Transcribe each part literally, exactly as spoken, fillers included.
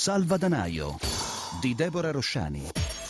Salvadanaio di Deborah Rosciani.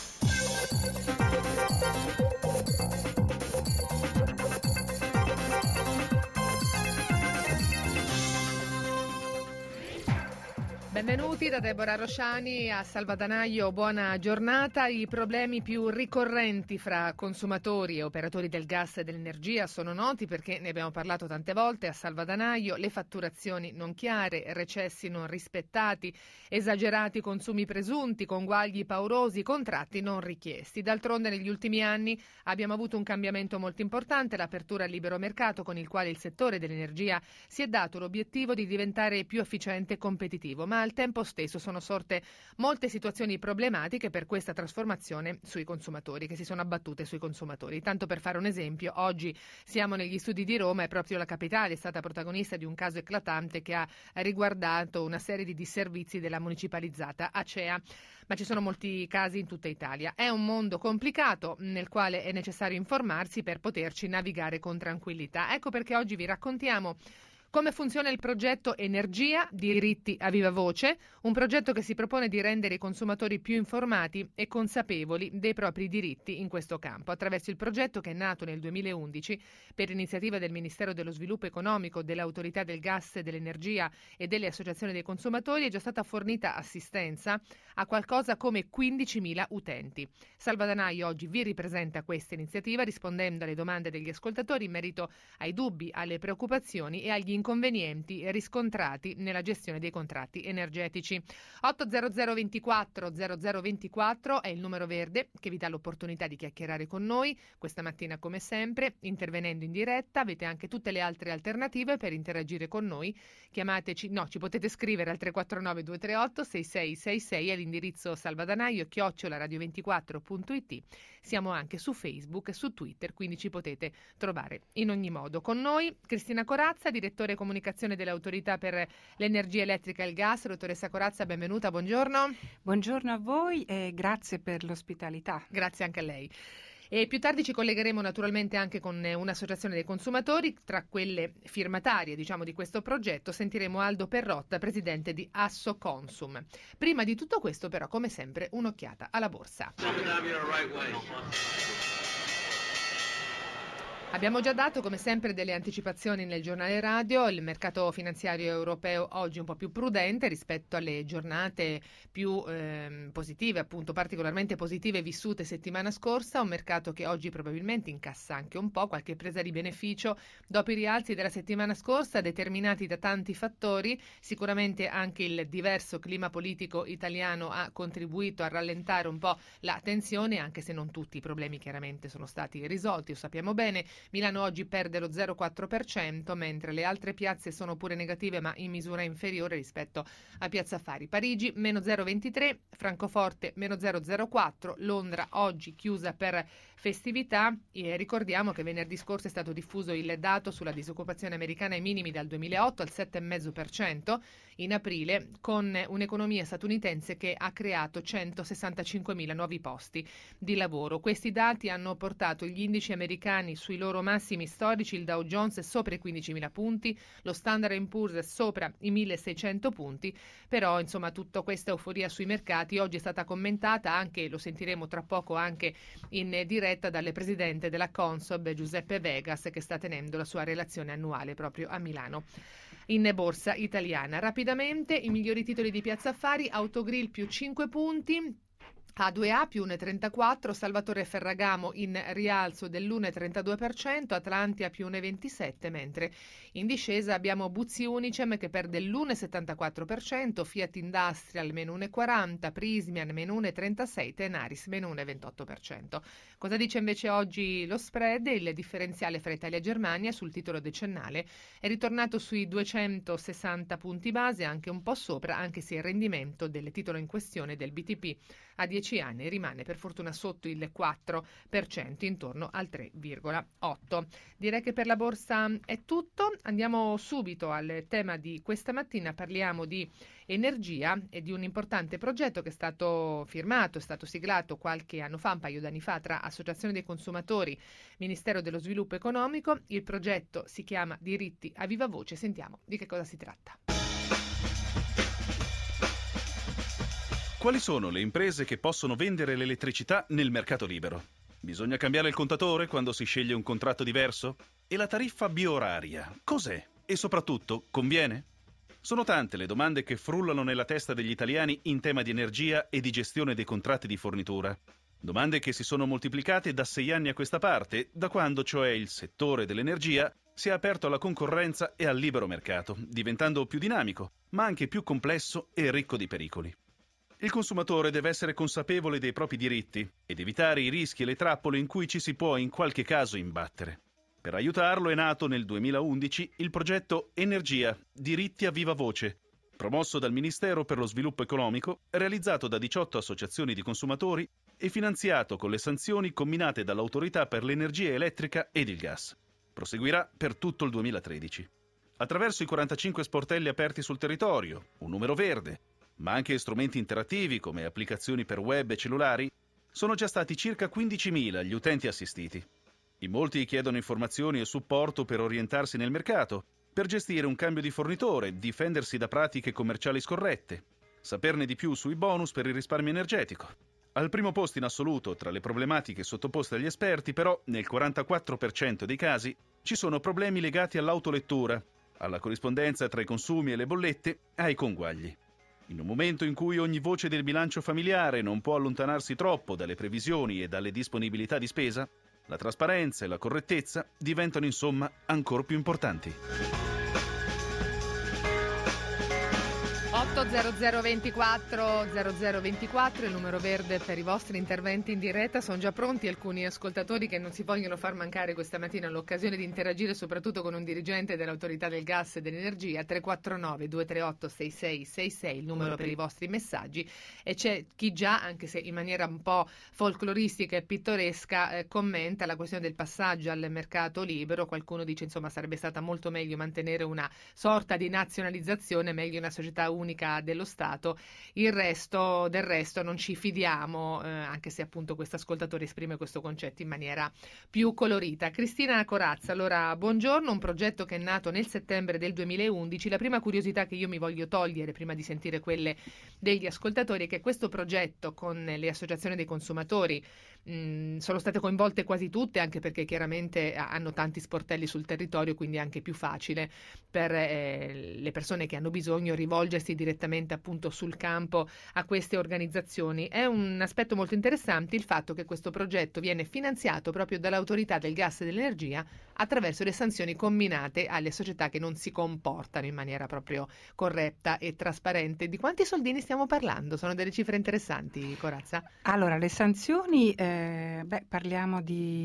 Benvenuti da Deborah Rosciani a Salvadanaio, buona giornata. I problemi più ricorrenti fra consumatori e operatori del gas e dell'energia sono noti perché ne abbiamo parlato tante volte a Salvadanaio: le fatturazioni non chiare, recessi non rispettati, esagerati consumi presunti, conguagli paurosi, contratti non richiesti. D'altronde negli ultimi anni abbiamo avuto un cambiamento molto importante, l'apertura al libero mercato, con il quale il settore dell'energia si è dato l'obiettivo di diventare più efficiente e competitivo, ma al tempo stesso sono sorte molte situazioni problematiche per questa trasformazione sui consumatori, che si sono abbattute sui consumatori. Tanto per fare un esempio, oggi siamo negli studi di Roma e proprio la capitale è stata protagonista di un caso eclatante che ha riguardato una serie di disservizi della municipalizzata Acea, ma ci sono molti casi in tutta Italia. È un mondo complicato nel quale è necessario informarsi per poterci navigare con tranquillità. Ecco perché oggi vi raccontiamo come funziona il progetto Energia, diritti a viva voce, un progetto che si propone di rendere i consumatori più informati e consapevoli dei propri diritti in questo campo. Attraverso il progetto, che è nato nel duemilaundici per iniziativa del Ministero dello Sviluppo Economico, dell'Autorità del Gas e dell'Energia e delle associazioni dei consumatori, è già stata fornita assistenza a qualcosa come quindicimila utenti. Salvadanaio oggi vi ripresenta questa iniziativa rispondendo alle domande degli ascoltatori in merito ai dubbi, alle preoccupazioni e agli inconvenienti riscontrati nella gestione dei contratti energetici. otto zero zero ventiquattro zero zero ventiquattro è il numero verde che vi dà l'opportunità di chiacchierare con noi questa mattina, come sempre intervenendo in diretta. Avete anche tutte le altre alternative per interagire con noi. Chiamateci, no, ci potete scrivere al tre quattro nove due tre otto sei sei sei sei all'indirizzo salvadanaio chiocciola radio ventiquattro punto it. Siamo anche su Facebook e su Twitter, quindi ci potete trovare in ogni modo. Con noi Cristina Corazza, direttore comunicazione dell'Autorità per l'Energia Elettrica e il Gas. Dottoressa Corazza, benvenuta, buongiorno. Buongiorno a voi e grazie per l'ospitalità. Grazie anche a lei. E più tardi ci collegheremo naturalmente anche con un'associazione dei consumatori. Tra quelle firmatarie, diciamo, di questo progetto sentiremo Aldo Perrotta, presidente di Assoconsum. Prima di tutto questo, però, come sempre, un'occhiata alla borsa. Abbiamo già dato, come sempre, delle anticipazioni nel giornale radio. Il mercato finanziario europeo oggi un po' più prudente rispetto alle giornate più eh, positive, appunto particolarmente positive vissute settimana scorsa. Un mercato che oggi probabilmente incassa anche un po' qualche presa di beneficio dopo i rialzi della settimana scorsa, determinati da tanti fattori. Sicuramente anche il diverso clima politico italiano ha contribuito a rallentare un po' la tensione, anche se non tutti i problemi chiaramente sono stati risolti, lo sappiamo bene. Milano oggi perde lo zero virgola quattro per cento, mentre le altre piazze sono pure negative ma in misura inferiore rispetto a Piazza Affari. Parigi meno zero virgola ventitré, Francoforte meno zero virgola zero quattro, Londra oggi chiusa per festività. E ricordiamo che venerdì scorso è stato diffuso il dato sulla disoccupazione americana ai minimi dal duemilaotto al sette virgola cinque per cento in aprile, con un'economia statunitense che ha creato centosessantacinquemila nuovi posti di lavoro. Questi dati hanno portato gli indici americani sui loro massimi storici. Il Dow Jones è sopra i quindicimila punti, lo Standard and Poor's è sopra i milleseicento punti, però insomma tutta questa euforia sui mercati oggi è stata commentata anche, lo sentiremo tra poco anche in diretta, dal presidente della Consob Giuseppe Vegas, che sta tenendo la sua relazione annuale proprio a Milano in borsa italiana. Rapidamente i migliori titoli di Piazza Affari: Autogrill più cinque punti, A due A più uno virgola trentaquattro, Salvatore Ferragamo in rialzo dell'uno virgola trentadue per cento, Atlantia più uno virgola ventisette, mentre in discesa abbiamo Buzzi Unicem che perde l'uno virgola settantaquattro per cento, Fiat Industrial meno uno virgola quaranta, Prismian meno uno virgola trentasei, Tenaris meno uno virgola ventotto per cento. Cosa dice invece oggi lo spread? Il differenziale fra Italia e Germania sul titolo decennale è ritornato sui duecentosessanta punti base, anche un po' sopra, anche se il rendimento del titolo in questione, del B T P a dieci anni, rimane per fortuna sotto il quattro per cento, intorno al tre virgola otto. Direi che per la borsa è tutto. Andiamo subito al tema di questa mattina. Parliamo di energia e di un importante progetto che è stato firmato, è stato siglato qualche anno fa, un paio d'anni fa, tra Associazione dei Consumatori, Ministero dello Sviluppo Economico. Il progetto si chiama Diritti a viva voce. Sentiamo di che cosa si tratta. Quali sono le imprese che possono vendere l'elettricità nel mercato libero? Bisogna cambiare il contatore quando si sceglie un contratto diverso? E la tariffa bioraria, cos'è? E soprattutto, conviene? Sono tante le domande che frullano nella testa degli italiani in tema di energia e di gestione dei contratti di fornitura. Domande che si sono moltiplicate da sei anni a questa parte, da quando cioè il settore dell'energia si è aperto alla concorrenza e al libero mercato, diventando più dinamico, ma anche più complesso e ricco di pericoli. Il consumatore deve essere consapevole dei propri diritti ed evitare i rischi e le trappole in cui ci si può in qualche caso imbattere. Per aiutarlo è nato nel duemilaundici il progetto Energia, diritti a viva voce, promosso dal Ministero per lo Sviluppo Economico, realizzato da diciotto associazioni di consumatori e finanziato con le sanzioni comminate dall'Autorità per l'Energia Elettrica ed il Gas. Proseguirà per tutto il duemilatredici. Attraverso i quarantacinque sportelli aperti sul territorio, un numero verde, ma anche strumenti interattivi come applicazioni per web e cellulari, sono già stati circa quindicimila gli utenti assistiti. In molti chiedono informazioni e supporto per orientarsi nel mercato, per gestire un cambio di fornitore, difendersi da pratiche commerciali scorrette, saperne di più sui bonus per il risparmio energetico. Al primo posto in assoluto tra le problematiche sottoposte agli esperti, però, nel quarantaquattro per cento dei casi, ci sono problemi legati all'autolettura, alla corrispondenza tra i consumi e le bollette, e ai conguagli. In un momento in cui ogni voce del bilancio familiare non può allontanarsi troppo dalle previsioni e dalle disponibilità di spesa, la trasparenza e la correttezza diventano insomma ancora più importanti. otto zero zero ventiquattro zero zero ventiquattro il numero verde per i vostri interventi in diretta. Sono già pronti alcuni ascoltatori che non si vogliono far mancare questa mattina l'occasione di interagire soprattutto con un dirigente dell'Autorità del Gas e dell'Energia. Tre quattro nove due tre otto sei sei sei sei il numero per i vostri messaggi, e c'è chi già, anche se in maniera un po' folcloristica e pittoresca, eh, commenta la questione del passaggio al mercato libero. Qualcuno dice insomma sarebbe stata molto meglio mantenere una sorta di nazionalizzazione, meglio una società unica dello Stato. Il resto del resto non ci fidiamo, eh, anche se appunto questo ascoltatore esprime questo concetto in maniera più colorita. Cristina Corazza, allora buongiorno. Un progetto che è nato nel settembre del duemilaundici. La prima curiosità che io mi voglio togliere prima di sentire quelle degli ascoltatori è che questo progetto con le associazioni dei consumatori mh, sono state coinvolte quasi tutte, anche perché chiaramente hanno tanti sportelli sul territorio, quindi è anche più facile per eh, le persone che hanno bisogno rivolgersi direttamente appunto sul campo a queste organizzazioni. È un aspetto molto interessante il fatto che questo progetto viene finanziato proprio dall'Autorità del Gas e dell'Energia attraverso le sanzioni comminate alle società che non si comportano in maniera proprio corretta e trasparente. Di quanti soldini stiamo parlando? Sono delle cifre interessanti, Corazza. Allora, le sanzioni, eh, beh, parliamo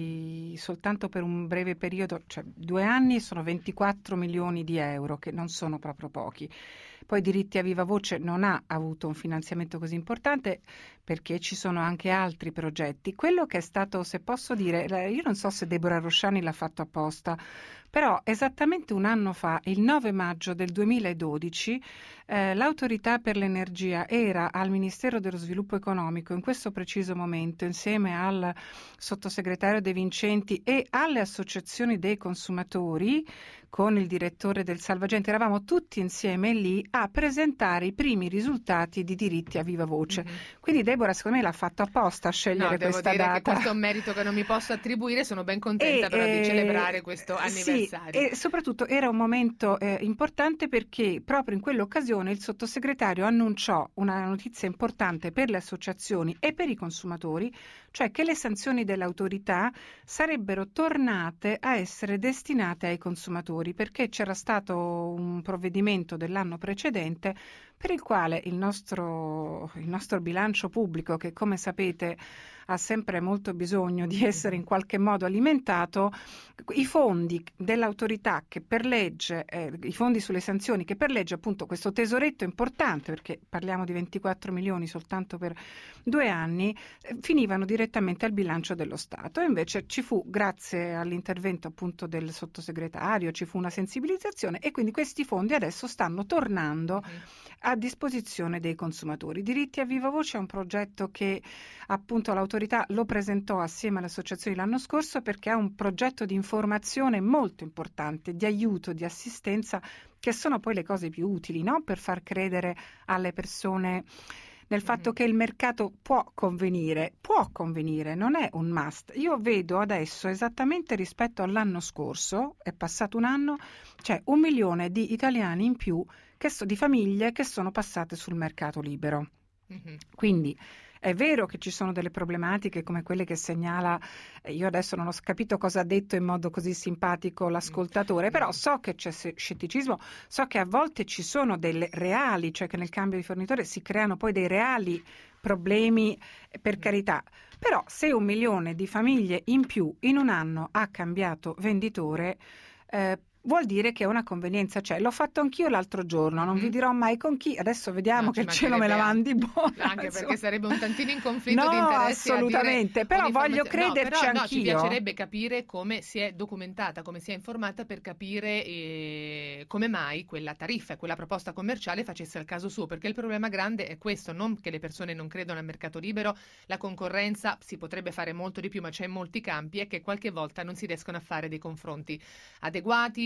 di soltanto per un breve periodo, cioè due anni, sono ventiquattro milioni di euro, che non sono proprio pochi. Poi Diritti a Viva Voce non ha avuto un finanziamento così importante perché ci sono anche altri progetti. Quello che è stato, se posso dire, io non so se Deborah Rosciani l'ha fatto apposta, però esattamente un anno fa, il nove maggio del duemiladodici, eh, l'Autorità per l'Energia era al Ministero dello Sviluppo Economico in questo preciso momento, insieme al sottosegretario De Vincenti e alle associazioni dei consumatori, con il direttore del Salvagente, eravamo tutti insieme lì a presentare i primi risultati di Diritti a Viva Voce. Mm-hmm. Quindi Deborah secondo me l'ha fatto apposta a scegliere no, devo questa dire data. Che questo è un merito che non mi posso attribuire, sono ben contenta e, però eh, di celebrare questo anniversario. Sì, e soprattutto era un momento eh, importante perché proprio in quell'occasione il sottosegretario annunciò una notizia importante per le associazioni e per i consumatori, cioè che le sanzioni dell'autorità sarebbero tornate a essere destinate ai consumatori, perché c'era stato un provvedimento dell'anno precedente per il quale il nostro, il nostro bilancio pubblico, che come sapete ha sempre molto bisogno di essere in qualche modo alimentato, i fondi dell'autorità che per legge, eh, i fondi sulle sanzioni che per legge appunto questo tesoretto importante, perché parliamo di ventiquattro milioni soltanto per due anni, eh, finivano direttamente al bilancio dello Stato. E invece ci fu, grazie all'intervento appunto del sottosegretario, ci fu una sensibilizzazione e quindi questi fondi adesso stanno tornando mm-hmm. a disposizione dei consumatori. Diritti a Viva Voce è un progetto che appunto l'autorità lo presentò assieme alle associazioni l'anno scorso perché è un progetto di informazione molto importante, di aiuto, di assistenza, che sono poi le cose più utili, no? Per far credere alle persone nel fatto mm-hmm. che il mercato può convenire, può convenire, non è un must. Io vedo adesso, esattamente rispetto all'anno scorso, è passato un anno, c'è un milione di italiani in più, che so, di famiglie che sono passate sul mercato libero. Mm-hmm. Quindi è vero che ci sono delle problematiche come quelle che segnala, io adesso non ho capito cosa ha detto in modo così simpatico l'ascoltatore, però so che c'è scetticismo, so che a volte ci sono delle reali, cioè che nel cambio di fornitore si creano poi dei reali problemi, per carità. Però se un milione di famiglie in più in un anno ha cambiato venditore, eh, vuol dire che una convenienza c'è. L'ho fatto anch'io l'altro giorno, non mm. vi dirò mai con chi, adesso vediamo no, che cielo me la mandi buona. Anche insomma. Perché sarebbe un tantino in conflitto no, di interessi. assolutamente, però voglio crederci no, però, anch'io. No, ci piacerebbe capire come si è documentata, come si è informata per capire eh, come mai quella tariffa e quella proposta commerciale facesse al caso suo, perché il problema grande è questo, non che le persone non credono al mercato libero, la concorrenza si potrebbe fare molto di più, ma c'è in molti campi, e che qualche volta non si riescono a fare dei confronti adeguati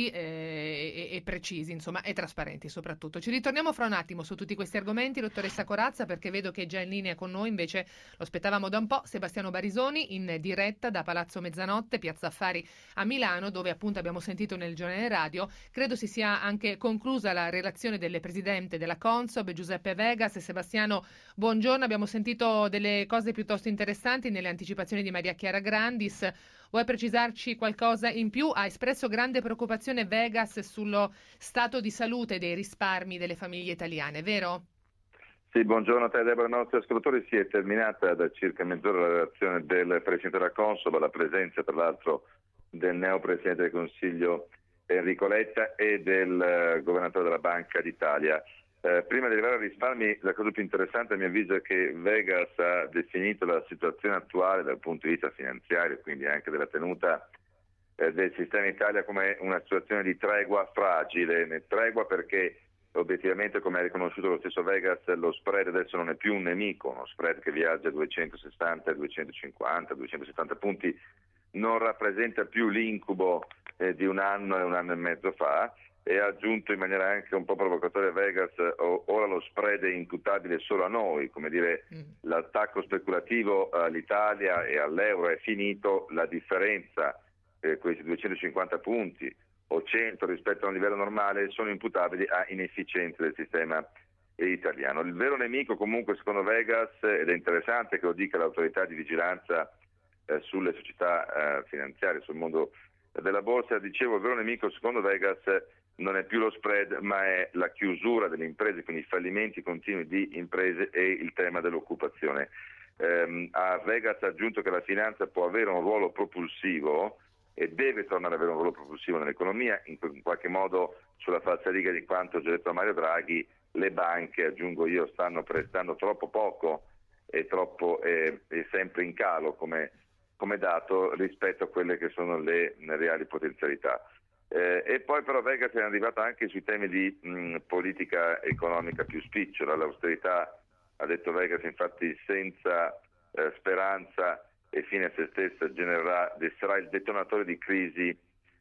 eh, e, e precisi, insomma, e trasparenti soprattutto. Ci ritorniamo fra un attimo su tutti questi argomenti, dottoressa Corazza, perché vedo che è già in linea con noi, invece lo aspettavamo da un po', Sebastiano Barisoni, in diretta da Palazzo Mezzanotte, Piazza Affari a Milano, dove appunto abbiamo sentito nel giornale radio, credo si sia anche conclusa la relazione del presidente della Consob, Giuseppe Vegas. Sebastiano, buongiorno, abbiamo sentito delle cose piuttosto interessanti nelle anticipazioni di Maria Chiara Grandis. Vuoi precisarci qualcosa in più? Ha espresso grande preoccupazione Vegas sullo stato di salute dei risparmi delle famiglie italiane, vero? Sì, buongiorno a te Deborah, ai nostri ascoltatori. Si è terminata da circa mezz'ora la relazione del Presidente della Consob, alla presenza tra l'altro del neo Presidente del Consiglio Enrico Letta e del uh, Governatore della Banca d'Italia. Eh, prima di arrivare ai risparmi, la cosa più interessante a mio avviso è che Vegas ha definito la situazione attuale dal punto di vista finanziario, quindi anche della tenuta eh, del sistema Italia, come una situazione di tregua fragile. Tregua perché obiettivamente, come ha riconosciuto lo stesso Vegas, lo spread adesso non è più un nemico, uno spread che viaggia a duecentosessanta, duecentocinquanta, duecentosettanta punti non rappresenta più l'incubo eh, di un anno e un anno e mezzo fa. E ha aggiunto in maniera anche un po' provocatoria Vegas, ora lo spread è imputabile solo a noi, come dire mm. l'attacco speculativo all'Italia e all'euro è finito, la differenza, eh, questi duecentocinquanta punti o cento rispetto a un livello normale, sono imputabili a inefficienze del sistema italiano. Il vero nemico comunque secondo Vegas, ed è interessante che lo dica l'autorità di vigilanza eh, sulle società eh, finanziarie, sul mondo della borsa, dicevo, il vero nemico secondo Vegas non è più lo spread, ma è la chiusura delle imprese, quindi i fallimenti continui di imprese e il tema dell'occupazione. Eh, a Vegas ha aggiunto che la finanza può avere un ruolo propulsivo e deve tornare ad avere un ruolo propulsivo nell'economia, in, in qualche modo sulla falsariga di quanto già detto Mario Draghi, le banche, aggiungo io, stanno prestando troppo poco e troppo eh, e sempre in calo come, come dato rispetto a quelle che sono le, le reali potenzialità. Eh, e poi però Vegas è arrivato anche sui temi di mh, politica economica più spicciola. L'austerità, ha detto Vegas, infatti senza eh, speranza e fine a se stessa genererà, sarà il detonatore di crisi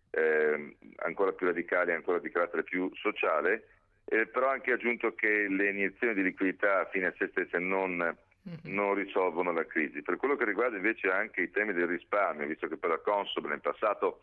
eh, ancora più radicali, ancora di carattere più sociale, eh, però ha anche aggiunto che le iniezioni di liquidità fine a se stesse non, mm-hmm. non risolvono la crisi. Per quello che riguarda invece anche i temi del risparmio, visto che per la Consob nel passato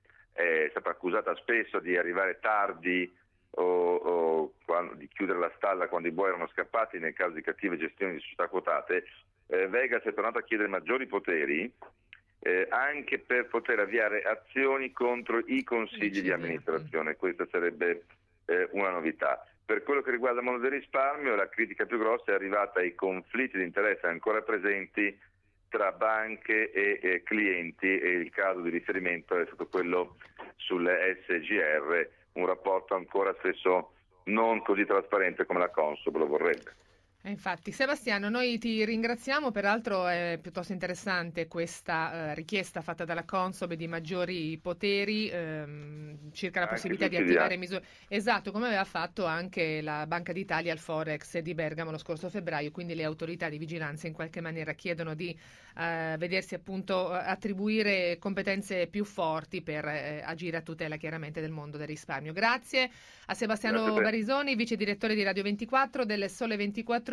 è stata accusata spesso di arrivare tardi o, o quando, di chiudere la stalla quando i buoi erano scappati nel caso di cattive gestioni di società quotate, eh, Vegas è tornato a chiedere maggiori poteri eh, anche per poter avviare azioni contro i consigli di amministrazione. Questa sarebbe eh, una novità. Per quello che riguarda il mondo del risparmio, la critica più grossa è arrivata ai conflitti di interesse ancora presenti tra banche e, e clienti, e il caso di riferimento è stato quello sulle S G R, un rapporto ancora spesso non così trasparente come la Consob lo vorrebbe. Eh, infatti, Sebastiano, noi ti ringraziamo, peraltro è piuttosto interessante questa eh, richiesta fatta dalla Consob di maggiori poteri ehm, circa la anche possibilità di attivare misure. Esatto, come aveva fatto anche la Banca d'Italia al Forex di Bergamo lo scorso febbraio, quindi le autorità di vigilanza in qualche maniera chiedono di eh, vedersi appunto attribuire competenze più forti per eh, agire a tutela chiaramente del mondo del risparmio. Grazie a Sebastiano Grazie a Barisoni, vice direttore di Radio ventiquattro, del Sole ventiquattro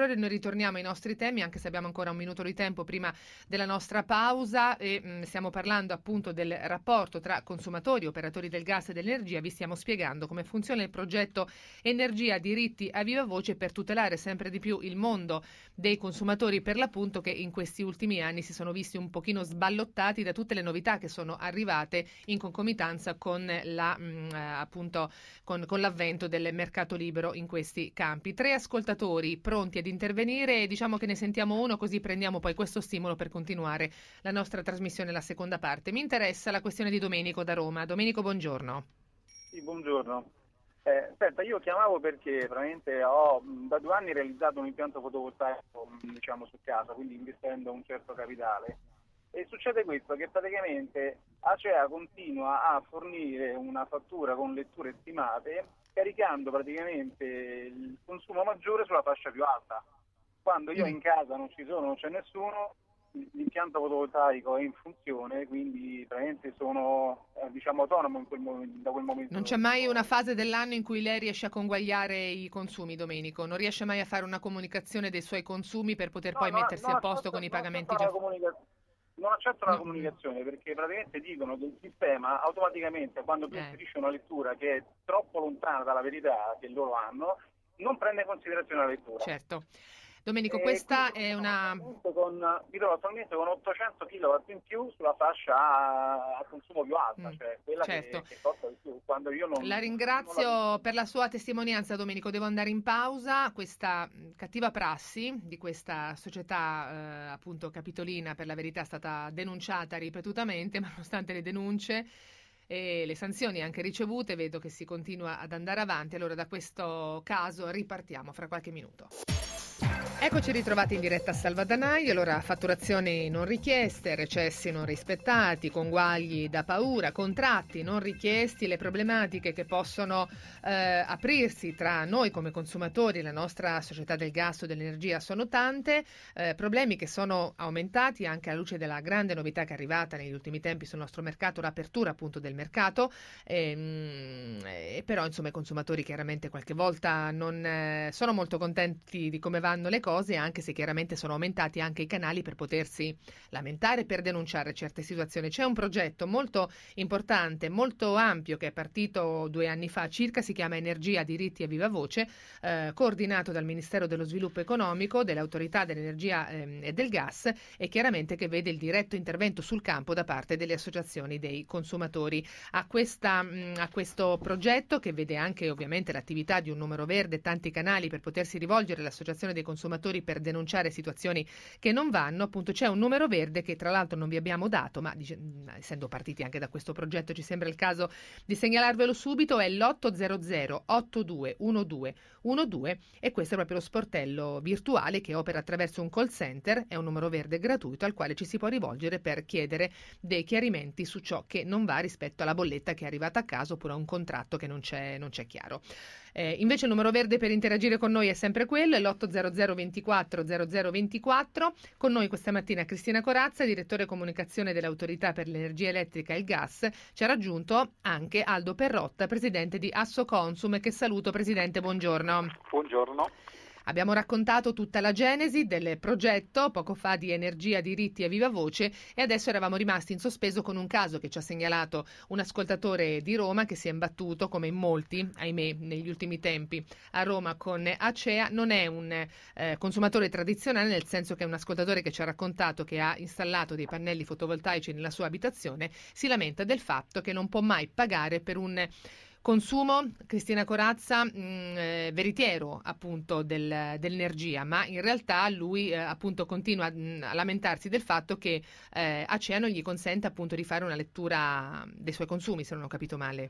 ore noi ritorniamo ai nostri temi, anche se abbiamo ancora un minuto di tempo prima della nostra pausa, e mh, stiamo parlando appunto del rapporto tra consumatori, operatori del gas e dell'energia. Vi stiamo spiegando come funziona il progetto Energia Diritti a Viva Voce per tutelare sempre di più il mondo dei consumatori, per l'appunto, che in questi ultimi anni si sono visti un pochino sballottati da tutte le novità che sono arrivate in concomitanza con la mh, appunto con, con l'avvento del mercato libero in questi campi. Tre ascoltatori pronti ad intervenire, e diciamo che ne sentiamo uno, così prendiamo poi questo stimolo per continuare la nostra trasmissione, la seconda parte. Mi interessa la questione di Domenico da Roma. Domenico, buongiorno. Sì, buongiorno. Eh, aspetta, io chiamavo perché veramente ho da due anni realizzato un impianto fotovoltaico, diciamo, su casa, quindi investendo un certo capitale. E succede questo, che praticamente Acea continua a fornire una fattura con letture stimate, caricando praticamente il consumo maggiore sulla fascia più alta. Quando io in casa non ci sono, non c'è nessuno, l'impianto fotovoltaico è in funzione, quindi praticamente sono eh, diciamo autonomo in quel momento, da quel momento. Non c'è mai una fase dell'anno in cui lei riesce a conguagliare i consumi, Domenico? Non riesce mai a fare una comunicazione dei suoi consumi per poter no, poi no, mettersi no, a posto accetto, con i pagamenti già... già... Non accetto la no. comunicazione, perché praticamente dicono che il sistema automaticamente, quando tu eh. inserisci una lettura che è troppo lontana dalla verità che loro hanno, non prende in considerazione la lettura. Certo. Domenico, e questa è una... Con, mi trovo attualmente con ottocento chilowatt in più sulla fascia a, a consumo più alta, mm, cioè quella certo. che, che costa di più. Quando io non, la ringrazio non la... per la sua testimonianza, Domenico. Devo andare in pausa. Questa cattiva prassi di questa società, eh, appunto capitolina, per la verità è stata denunciata ripetutamente, ma nonostante le denunce e le sanzioni anche ricevute, vedo che si continua ad andare avanti. Allora, da questo caso ripartiamo fra qualche minuto. Eccoci ritrovati in diretta a Salvadanaio. Allora, fatturazioni non richieste, recessi non rispettati, conguagli da paura, contratti non richiesti, le problematiche che possono eh, aprirsi tra noi come consumatori e la nostra società del gas o dell'energia sono tante, eh, problemi che sono aumentati anche alla luce della grande novità che è arrivata negli ultimi tempi sul nostro mercato, l'apertura appunto del mercato, e, e però insomma i consumatori chiaramente qualche volta non eh, sono molto contenti di come vanno le cose, anche se chiaramente sono aumentati anche i canali per potersi lamentare, per denunciare certe situazioni. C'è un progetto molto importante, molto ampio, che è partito due anni fa circa, si chiama Energia Diritti a Viva Voce, eh, coordinato dal Ministero dello Sviluppo Economico, dell'Autorità dell'Energia eh, e del Gas, e chiaramente che vede il diretto intervento sul campo da parte delle associazioni dei consumatori. A, questa, mh, a questo progetto, che vede anche ovviamente l'attività di un numero verde, tanti canali per potersi rivolgere all'associazione dei consumatori per denunciare situazioni che non vanno, appunto c'è un numero verde che tra l'altro non vi abbiamo dato, ma dice, essendo partiti anche da questo progetto ci sembra il caso di segnalarvelo subito, è l'otto zero zero otto due uno due uno due, e questo è proprio lo sportello virtuale che opera attraverso un call center, è un numero verde gratuito al quale ci si può rivolgere per chiedere dei chiarimenti su ciò che non va rispetto alla bolletta che è arrivata a casa oppure a un contratto che non c'è, non c'è chiaro. Eh, invece il numero verde per interagire con noi è sempre quello, è l'otto zero zero ventiquattro zero zero ventiquattro. Con noi questa mattina Cristina Corazza, direttore comunicazione dell'Autorità per l'Energia Elettrica e il Gas. Ci ha raggiunto anche Aldo Perrotta, presidente di Assoconsum, che saluto. Presidente, buongiorno. Buongiorno. Abbiamo raccontato tutta la genesi del progetto poco fa di Energia Diritti a Viva Voce, e adesso eravamo rimasti in sospeso con un caso che ci ha segnalato un ascoltatore di Roma che si è imbattuto, come in molti, ahimè, negli ultimi tempi a Roma con Acea. Non è un eh, consumatore tradizionale, nel senso che è un ascoltatore che ci ha raccontato che ha installato dei pannelli fotovoltaici nella sua abitazione, si lamenta del fatto che non può mai pagare per un consumo, Cristina Corazza, mh, eh, veritiero appunto del, dell'energia, ma in realtà lui eh, appunto continua mh, a lamentarsi del fatto che eh, Acea non gli consente appunto di fare una lettura dei suoi consumi, se non ho capito male.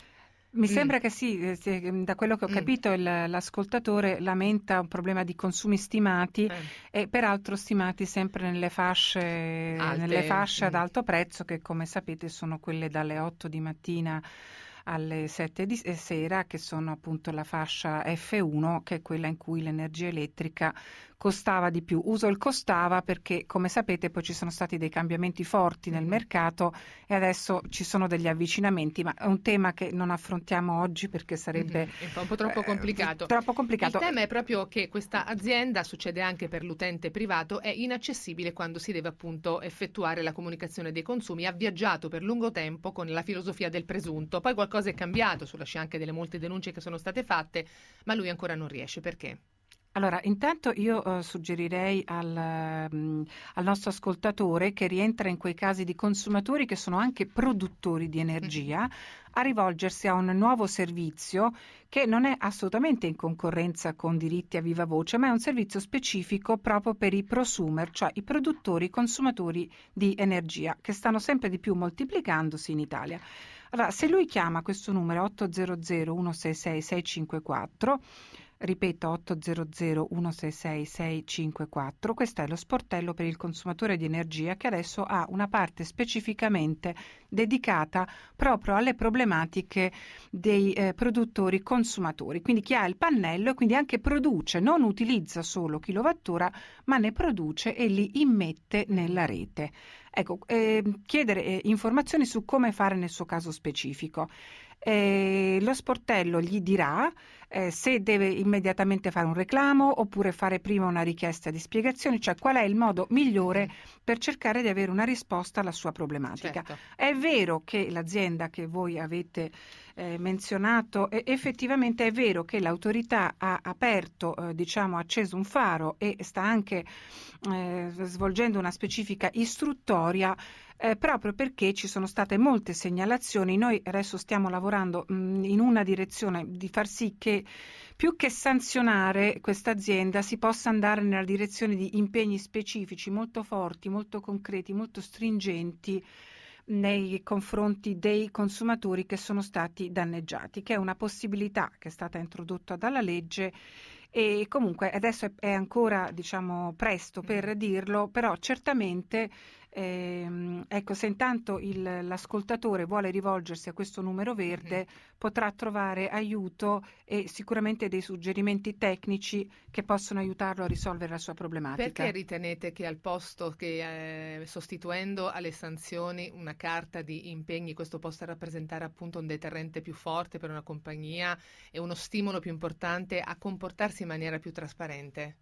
Mi Mm. sembra che sì, sì, da quello che ho Mm. capito il- l'ascoltatore lamenta un problema di consumi stimati Eh. e peraltro stimati sempre nelle fasce, Alte. nelle fasce ad Mm. alto prezzo, che come sapete sono quelle dalle otto di mattina alle sette di sera, che sono appunto la fascia F uno, che è quella in cui l'energia elettrica costava di più. Uso il costava perché, come sapete, poi ci sono stati dei cambiamenti forti nel mercato e adesso ci sono degli avvicinamenti, ma è un tema che non affrontiamo oggi perché sarebbe mm-hmm. è un po' troppo complicato. Eh, troppo complicato. Il tema è proprio che questa azienda, succede anche per l'utente privato, è inaccessibile quando si deve appunto effettuare la comunicazione dei consumi. Ha viaggiato per lungo tempo con la filosofia del presunto, poi qualcosa è cambiato sulla scia anche delle molte denunce che sono state fatte, ma lui ancora non riesce. Perché? Allora, intanto io uh, suggerirei al, um, al nostro ascoltatore, che rientra in quei casi di consumatori che sono anche produttori di energia, mm-hmm. a rivolgersi a un nuovo servizio che non è assolutamente in concorrenza con diritti a viva voce, ma è un servizio specifico proprio per i prosumer, cioè i produttori, consumatori di energia, che stanno sempre di più moltiplicandosi in Italia. Allora, se lui chiama questo numero otto zero zero uno sei sei sei cinque quattro, ripeto otto zero zero uno sei sei sei cinque quattro, questo è lo sportello per il consumatore di energia, che adesso ha una parte specificamente dedicata proprio alle problematiche dei eh, produttori consumatori, quindi chi ha il pannello e quindi anche produce, non utilizza solo kilowattora, ma ne produce e li immette nella rete. Ecco, eh, chiedere eh, informazioni su come fare nel suo caso specifico. Eh, lo sportello gli dirà eh, se deve immediatamente fare un reclamo oppure fare prima una richiesta di spiegazioni, cioè qual è il modo migliore per cercare di avere una risposta alla sua problematica. Certo. È vero che l'azienda che voi avete eh, menzionato, eh, effettivamente è vero che l'autorità ha aperto, eh, diciamo, acceso un faro e sta anche eh, svolgendo una specifica istruttoria, Eh, proprio perché ci sono state molte segnalazioni. Noi adesso stiamo lavorando mh, in una direzione di far sì che, più che sanzionare questa azienda, si possa andare nella direzione di impegni specifici molto forti, molto concreti, molto stringenti nei confronti dei consumatori che sono stati danneggiati, che è una possibilità che è stata introdotta dalla legge. E comunque adesso è, è ancora, diciamo, presto per dirlo, però certamente ehm, ecco, se intanto il, l'ascoltatore vuole rivolgersi a questo numero verde, mm-hmm. potrà trovare aiuto e sicuramente dei suggerimenti tecnici che possono aiutarlo a risolvere la sua problematica. Perché ritenete che al posto che eh, sostituendo alle sanzioni una carta di impegni, questo possa rappresentare appunto un deterrente più forte per una compagnia e uno stimolo più importante a comportarsi in maniera più trasparente?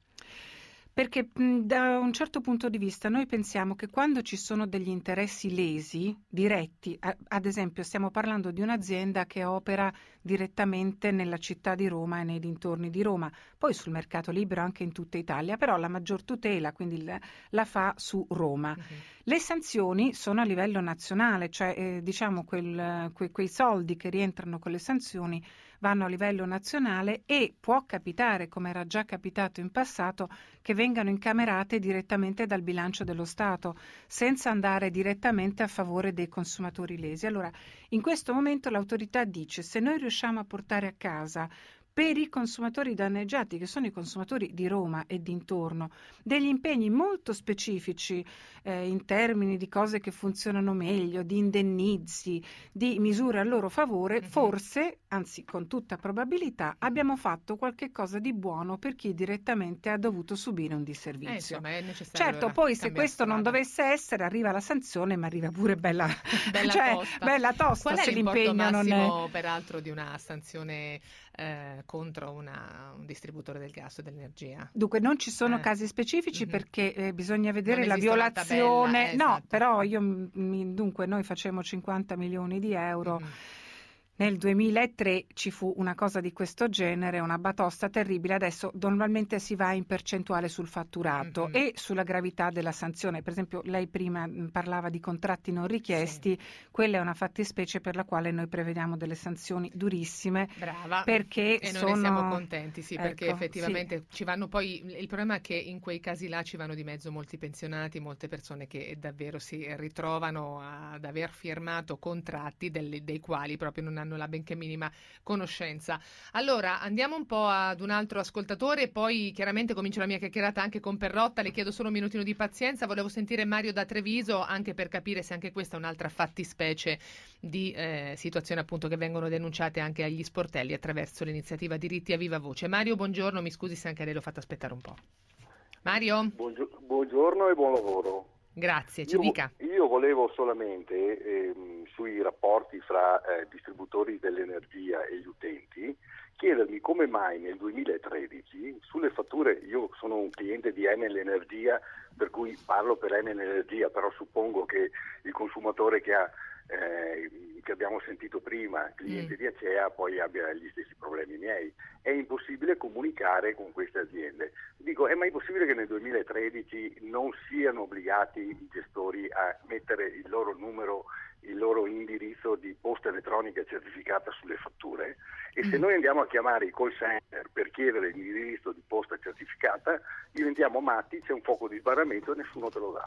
Perché mh, da un certo punto di vista noi pensiamo che quando ci sono degli interessi lesi, diretti, a, ad esempio stiamo parlando di un'azienda che opera direttamente nella città di Roma e nei dintorni di Roma, poi sul mercato libero anche in tutta Italia, però la maggior tutela quindi la, la fa su Roma. Uh-huh. Le sanzioni sono a livello nazionale, cioè eh, diciamo quel, que, quei soldi che rientrano con le sanzioni vanno a livello nazionale e può capitare, come era già capitato in passato, che vengano incamerate direttamente dal bilancio dello Stato, senza andare direttamente a favore dei consumatori lesi. Allora, in questo momento l'autorità dice: se noi riusciamo a portare a casa per i consumatori danneggiati, che sono i consumatori di Roma e dintorno, degli impegni molto specifici eh, in termini di cose che funzionano meglio, di indennizi, di misure a loro favore, mm-hmm. forse, anzi con tutta probabilità, abbiamo fatto qualche cosa di buono per chi direttamente ha dovuto subire un disservizio. Eh, insomma, è necessario. Certo, poi se questo strada. non dovesse essere, arriva la sanzione, ma arriva pure bella, bella cioè, tosta. Bella tosta. Qual è se l'importo l'impegno massimo, non è... peraltro, di una sanzione eh, contro una, un distributore del gas o dell'energia? Dunque non ci sono eh. casi specifici, mm-hmm. perché eh, bisogna vedere non la violazione. Tabella, eh, no, esatto. però io mi, dunque noi facemmo cinquanta milioni di euro. Mm-hmm. Nel duemilatré ci fu una cosa di questo genere, una batosta terribile. Adesso normalmente si va in percentuale sul fatturato mm-hmm. e sulla gravità della sanzione. Per esempio, lei prima parlava di contratti non richiesti, sì. quella è una fattispecie per la quale noi prevediamo delle sanzioni durissime. Brava. Perché e noi sono... ne siamo contenti, sì, ecco, perché effettivamente sì. ci vanno poi, il problema è che in quei casi là ci vanno di mezzo molti pensionati, molte persone che davvero si ritrovano ad aver firmato contratti delle, dei quali proprio non hanno la benché minima conoscenza. Allora, andiamo un po' ad un altro ascoltatore, poi chiaramente comincio la mia chiacchierata anche con Perrotta, le chiedo solo un minutino di pazienza, volevo sentire Mario da Treviso, anche per capire se anche questa è un'altra fattispecie di eh, situazioni appunto che vengono denunciate anche agli sportelli attraverso l'iniziativa Diritti a Viva Voce. Mario, buongiorno, mi scusi se anche lei l'ho fatto aspettare un po'. Mario? Buongiorno e buon lavoro. Grazie, ci io, dica. Io volevo solamente ehm, sui rapporti fra eh, distributori dell'energia e gli utenti chiedermi come mai nel duemilatredici sulle fatture, io sono un cliente di Enel Energia, per cui parlo per Enel Energia, però suppongo che il consumatore che ha Eh, che abbiamo sentito prima, cliente mm. di Acea, poi abbia gli stessi problemi miei. È impossibile comunicare con queste aziende. Dico, è mai possibile che nel duemilatredici non siano obbligati i gestori a mettere il loro numero, il loro indirizzo di posta elettronica certificata sulle fatture? E se noi andiamo a chiamare i call center per chiedere l'indirizzo di posta certificata, diventiamo matti, c'è un fuoco di sbarramento e nessuno te lo dà.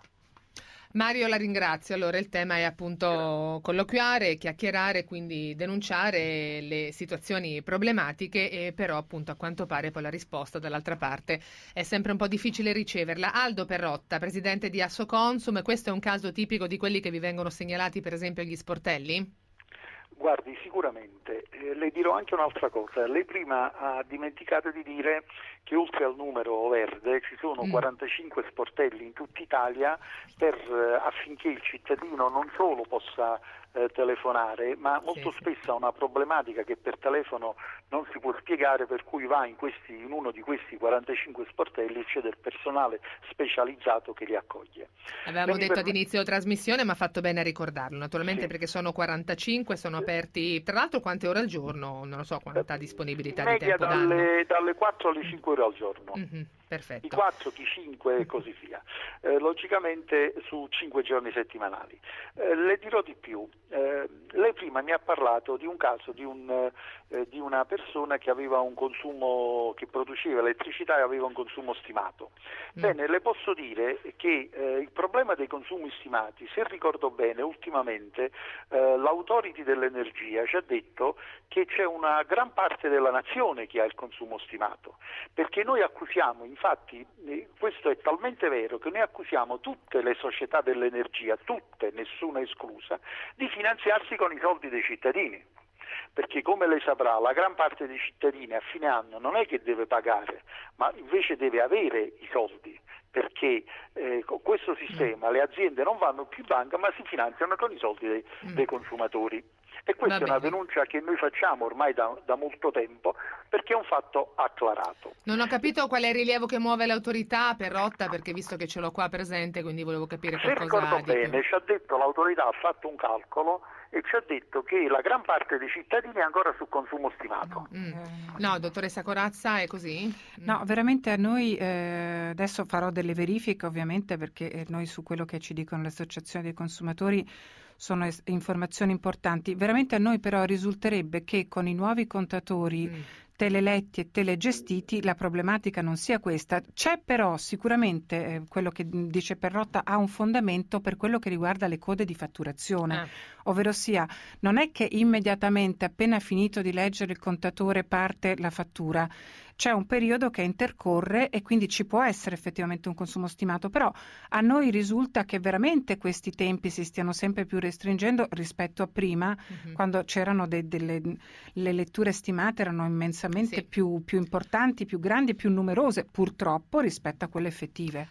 Mario, la ringrazio. Allora il tema è appunto colloquiare, chiacchierare, quindi denunciare le situazioni problematiche, e però appunto a quanto pare poi la risposta dall'altra parte è sempre un po' difficile riceverla. Aldo Perrotta, presidente di Assoconsum, questo è un caso tipico di quelli che vi vengono segnalati per esempio agli sportelli? Guardi, sicuramente. Eh, le dirò anche un'altra cosa. Lei prima ha dimenticato di dire che oltre al numero verde ci sono mm. quarantacinque sportelli in tutta Italia per, eh, affinché il cittadino non solo possa eh, telefonare, ma molto sì, spesso ha una problematica che per telefono non si può spiegare, per cui va in, questi, in uno di questi quarantacinque sportelli e c'è del personale specializzato che li accoglie. Avevamo Quindi detto per... ad inizio trasmissione, ma ha fatto bene a ricordarlo, naturalmente, sì, perché sono quarantacinque, sono aperti, tra l'altro quante ore al giorno? Non lo so quanta disponibilità in media di tempo dalle, danno. dalle quattro alle cinque ore al giorno. Mm-hmm, perfetto. Di quattro, di cinque e così via. Eh, logicamente su cinque giorni settimanali. Eh, le dirò di più. Eh, lei prima mi ha parlato di un caso di, un, eh, di una persona che aveva un consumo, che produceva elettricità e aveva un consumo stimato. Mm. Bene, le posso dire che eh, il problema dei consumi stimati, se ricordo bene, ultimamente eh, l'autority dell'energia ci ha detto che c'è una gran parte della nazione che ha il consumo stimato, perché noi accusiamo, infatti eh, questo è talmente vero che noi accusiamo tutte le società dell'energia, tutte, nessuna esclusa, di finanziarsi con i soldi dei cittadini, perché come lei saprà la gran parte dei cittadini a fine anno non è che deve pagare, ma invece deve avere i soldi, perché eh, con questo sistema le aziende non vanno più in banca ma si finanziano con i soldi dei, dei consumatori. E questa è una denuncia che noi facciamo ormai da, da molto tempo, perché è un fatto acclarato. Non ho capito qual è il rilievo che muove l'autorità, Perrotta, perché visto che ce l'ho qua presente, quindi volevo capire qualcosa di più. Se ricordo bene, ci ha detto, l'autorità ha fatto un calcolo e ci ha detto che la gran parte dei cittadini è ancora su consumo stimato. Mm. No, dottoressa Corazza, è così? No, veramente a noi, eh, adesso farò delle verifiche ovviamente, perché noi su quello che ci dicono le associazioni dei consumatori sono es- informazioni importanti. Veramente a noi però risulterebbe che con i nuovi contatori mm. teleletti e telegestiti la problematica non sia questa. C'è però sicuramente eh, quello che dice Perrotta ha un fondamento per quello che riguarda le code di fatturazione, eh. ovvero sia non è che immediatamente appena finito di leggere il contatore parte la fattura. C'è un periodo che intercorre e quindi ci può essere effettivamente un consumo stimato, però a noi risulta che veramente questi tempi si stiano sempre più restringendo rispetto a prima, uh-huh. quando c'erano de- delle le letture stimate erano immensamente sì. più, più importanti, più grandi e più numerose, purtroppo, rispetto a quelle effettive.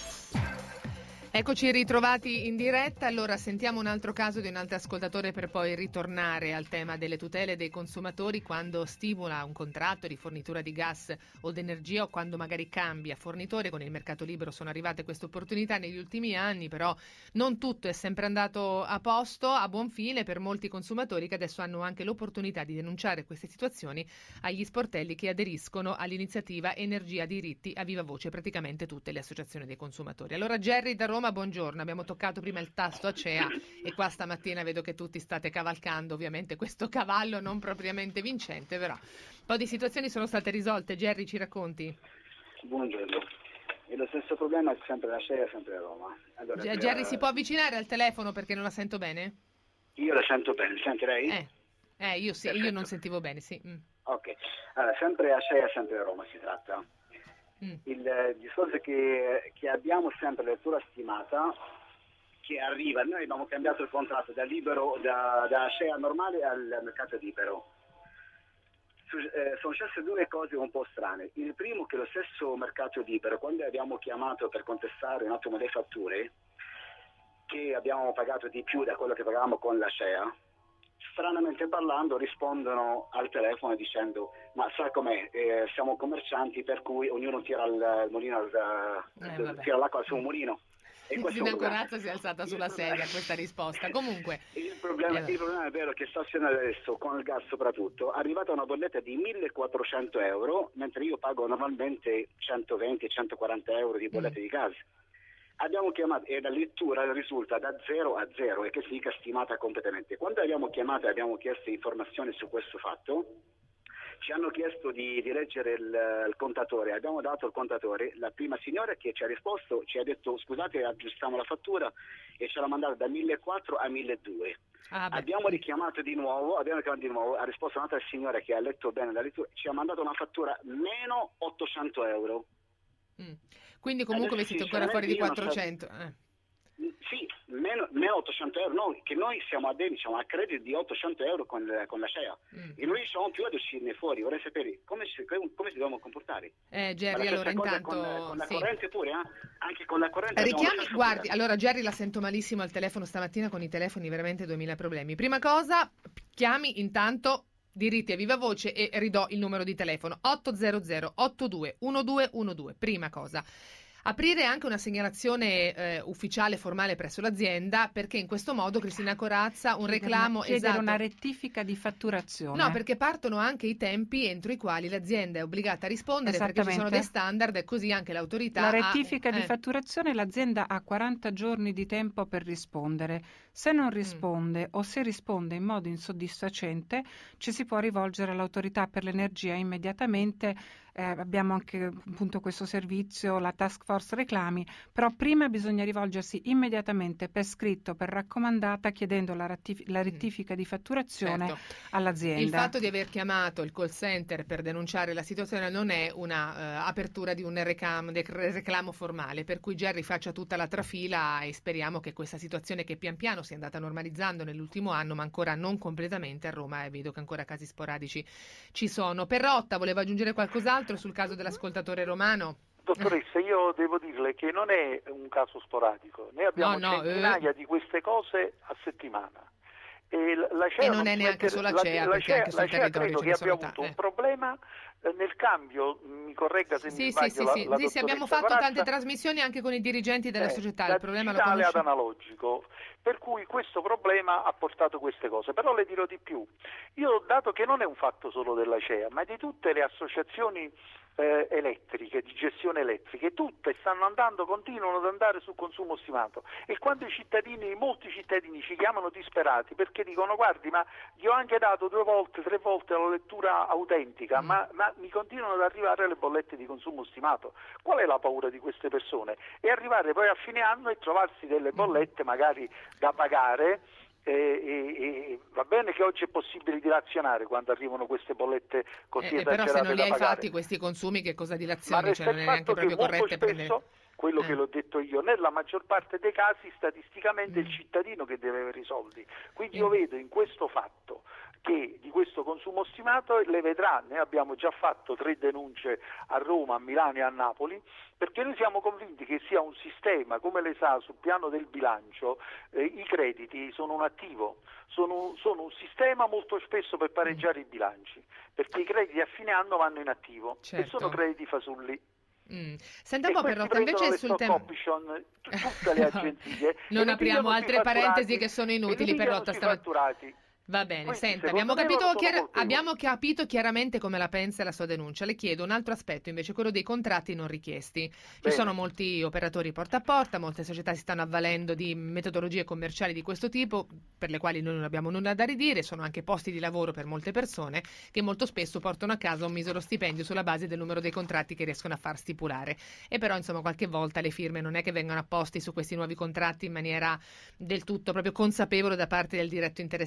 Eccoci ritrovati in diretta, allora sentiamo un altro caso di un altro ascoltatore per poi ritornare al tema delle tutele dei consumatori quando stipula un contratto di fornitura di gas o d'energia o quando magari cambia fornitore. Con il mercato libero sono arrivate queste opportunità negli ultimi anni, però non tutto è sempre andato a posto, a buon fine per molti consumatori che adesso hanno anche l'opportunità di denunciare queste situazioni agli sportelli che aderiscono all'iniziativa Energia Diritti a Viva Voce, praticamente tutte le associazioni dei consumatori. Allora Gerry da Roma, buongiorno, abbiamo toccato prima il tasto Acea e qua stamattina vedo che tutti state cavalcando ovviamente questo cavallo non propriamente vincente, però un po' di situazioni sono state risolte. Gerry, ci racconti? Buongiorno, e lo stesso problema è sempre la Acea, sempre a Roma. Allora, Gerry, per... si può avvicinare al telefono perché non la sento bene? Io la sento bene, sente lei? Eh. Eh, io sì, Perfetto. io non sentivo bene, sì. Mm. Ok, allora, sempre Acea, sempre Roma si tratta. Mm. Il eh, discorso è che, che abbiamo sempre lettura stimata che arriva, noi abbiamo cambiato il contratto da libero, da, da Acea normale al mercato libero. Su, eh, sono successe due cose un po' strane. Il primo, che lo stesso mercato libero, quando abbiamo chiamato per contestare un attimo le fatture, che abbiamo pagato di più da quello che pagavamo con l'Acea, stranamente parlando rispondono al telefono dicendo ma sai com'è, eh, siamo commercianti per cui ognuno tira il mulino al, Eh, tira l'acqua al suo mulino. E questo è Cristina un problema. Corazza si è alzata sulla sedia a questa risposta. Comunque, il problema, eh, il problema è vero che sta succedendo adesso con il gas soprattutto, è arrivata una bolletta di millequattrocento euro mentre io pago normalmente centoventi centoquaranta euro di bolletta Mm. di gas. Abbiamo chiamato e la lettura risulta da zero a zero, e che significa stimata completamente. Quando abbiamo chiamato e abbiamo chiesto informazioni su questo fatto, ci hanno chiesto di, di leggere il, il contatore, abbiamo dato il contatore, la prima signora che ci ha risposto ci ha detto scusate aggiustiamo la fattura e ce l'ha mandata da millequattrocento a milleduecento. ah, beh. Abbiamo richiamato di nuovo, abbiamo chiamato di nuovo, ha risposto un'altra signora che ha letto bene la lettura, ci ha mandato una fattura meno ottocento euro. Mm. Quindi comunque vi Adesso, siete ancora fuori di sinceramente, io non so- quattrocento. Eh. Sì, meno, meno ottocento euro, no, che noi siamo a debito, siamo a credito di ottocento euro con, con la Acea Mm. e non riusciamo più ad uscirne fuori. Vorrei sapere come si, come si dobbiamo comportare. Eh, Ma Gerry, la allora stessa cosa intanto con, con la sì. corrente pure, eh? Anche con la corrente abbiamo Richiami, lo stesso guardi, problema. allora Gerry la sento malissimo al telefono stamattina con i telefoni, veramente duemila problemi. Prima cosa, chiami intanto diritti a viva voce e ridò il numero di telefono ottocento ottantadue dodici. Prima cosa. Aprire anche una segnalazione eh, ufficiale formale presso l'azienda, perché in questo modo Cristina Corazza un Chiedere reclamo una, chiedere esatto. una rettifica di fatturazione. No, perché partono anche i tempi entro i quali l'azienda è obbligata a rispondere, perché ci sono Esattamente. dei standard e così anche l'autorità La ha- rettifica di eh. fatturazione l'azienda ha quaranta giorni di tempo per rispondere. Se non risponde o se risponde in modo insoddisfacente ci si può rivolgere all'autorità per l'energia immediatamente. Eh, abbiamo anche appunto questo servizio, la task force reclami, però prima bisogna rivolgersi immediatamente per scritto, per raccomandata, chiedendo la, rattif- la rettifica di fatturazione Certo. all'azienda. Il fatto di aver chiamato il call center per denunciare la situazione non è una eh, apertura di un reclamo, de- reclamo formale, per cui Gerry faccia tutta la trafila e speriamo che questa situazione, che pian piano si è andata normalizzando nell'ultimo anno, ma ancora non completamente a Roma, e vedo che ancora casi sporadici ci sono. Perrotta, voleva aggiungere qualcos'altro sul caso dell'ascoltatore romano? Dottoressa, io devo dirle che non è un caso sporadico, noi abbiamo No, no, centinaia eh. di queste cose a settimana. E, la E non è neanche smette- solo la- Acea, la perché Acea- anche sul la Acea territorio credo ce che ne sono abbia avuto ta- un eh. problema eh, nel cambio, mi corregga se mi Sì, sì, sbaglio sì, la, sì, la sì, sì, abbiamo dottoressa fatto tante Corazza, trasmissioni anche con i dirigenti della eh, società, da il problema lo digitale ad conosciamo. analogico, per cui questo problema ha portato queste cose. Però le dirò di più, io dato che non è un fatto solo dell'Acea, ma di tutte le associazioni eh, elettriche, di gestione elettriche, tutte stanno andando, continuano ad andare sul consumo stimato, e quando i cittadini, molti cittadini ci chiamano disperati perché dicono guardi ma gli ho anche dato due volte, tre volte la lettura autentica, Mm. ma, ma mi continuano ad arrivare le bollette di consumo stimato. Qual è la paura di queste persone? E arrivare poi a fine anno e trovarsi delle bollette magari da pagare. E, e, e va bene che oggi è possibile dilazionare quando arrivano queste bollette così Eh, eh, però esagerate se non li da hai pagare. fatti questi consumi, che cosa Ma dilazioni? resta Cioè, non il è neanche fatto che proprio molto corrette spesso, prendere... quello Eh. che l'ho detto io, nella maggior parte dei casi statisticamente è Mm. il cittadino che deve avere i soldi. Quindi Mm. io vedo in questo fatto che di questo consumo stimato le vedrà, ne abbiamo già fatto tre denunce a Roma, a Milano e a Napoli, perché noi siamo convinti che sia un sistema, come lei sa, sul piano del bilancio, eh, i crediti sono un attivo, sono, sono un sistema molto spesso per pareggiare i bilanci, perché i crediti a fine anno vanno in attivo Certo. e sono crediti fasulli. Mm. Senta un po' E questi Perrotta, invece prendono le sul stock tema... option, t- tutte le agenzie. e Non li apriamo pigliano altre sui parentesi fatturati, che sono e li inutili, pigliano Perrotta, sui stamattina. fatturati. Va bene, Quindi, senta, secondo abbiamo me capito, sono chiar- molto abbiamo capito chiaramente come la pensa e la sua denuncia. Le chiedo un altro aspetto, invece, quello dei contratti non richiesti. Ci Bene. sono molti operatori porta a porta, molte società si stanno avvalendo di metodologie commerciali di questo tipo, per le quali noi non abbiamo nulla da ridire. Sono anche posti di lavoro per molte persone che molto spesso portano a casa un misero stipendio sulla base del numero dei contratti che riescono a far stipulare. E però, insomma, qualche volta le firme non è che vengano apposti su questi nuovi contratti in maniera del tutto proprio consapevole da parte del diretto interessato.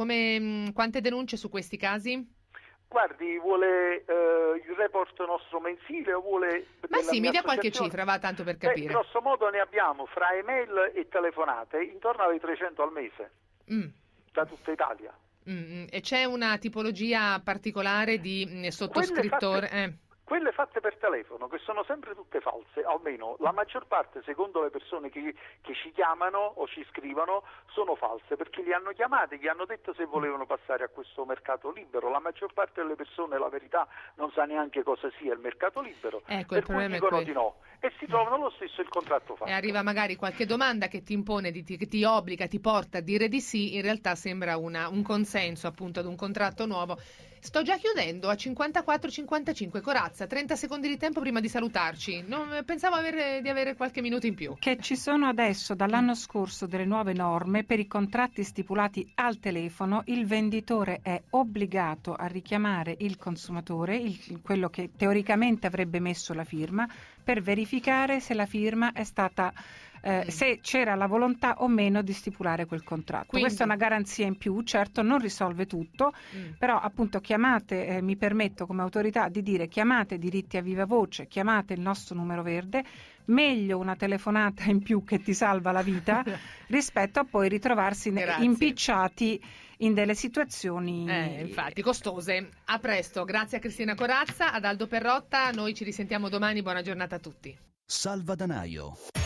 come, mh, quante denunce su questi casi? Guardi, vuole eh, il report nostro mensile o vuole... Ma sì, mi dia qualche cifra, va, tanto per capire. Beh, grosso modo ne abbiamo fra email e telefonate intorno alle trecento al mese, mm. da tutta Italia. Mm. E c'è una tipologia particolare di mh, sottoscrittore? Quelle fatte, eh. quelle fatte per telefono, che sono sempre tutte false, almeno la maggior parte, secondo le persone che, che ci chiamano o ci scrivono, sono false, perché li hanno chiamati, gli hanno detto se volevano passare a questo mercato libero. La maggior parte delle persone, la verità, non sa neanche cosa sia il mercato libero, ecco, per cui dicono di no, e si trovano lo stesso il contratto fatto. E arriva magari qualche domanda che ti impone, di, che ti obbliga, ti porta a dire di sì, in realtà sembra una, un consenso appunto ad un contratto nuovo. Sto già chiudendo a cinquantaquattro cinquantacinque. Corazza, trenta secondi di tempo prima di salutarci. Non, pensavo avere, di avere qualche minuto in più. Che ci sono adesso dall'anno scorso delle nuove norme per i contratti stipulati al telefono. Il venditore è obbligato a richiamare il consumatore, il, quello che teoricamente avrebbe messo la firma, per verificare se la firma è stata Eh, mm. se c'era la volontà o meno di stipulare quel contratto. Quindi, questa è una garanzia in più, certo non risolve tutto, mm. però appunto chiamate, eh, mi permetto come autorità di dire, chiamate Diritti a Viva Voce, chiamate il nostro numero verde, meglio una telefonata in più che ti salva la vita rispetto a poi ritrovarsi Grazie. impicciati in delle situazioni eh, infatti costose. A presto, grazie a Cristina Corazza, ad Aldo Perrotta, noi ci risentiamo domani, buona giornata a tutti. Salvadanaio.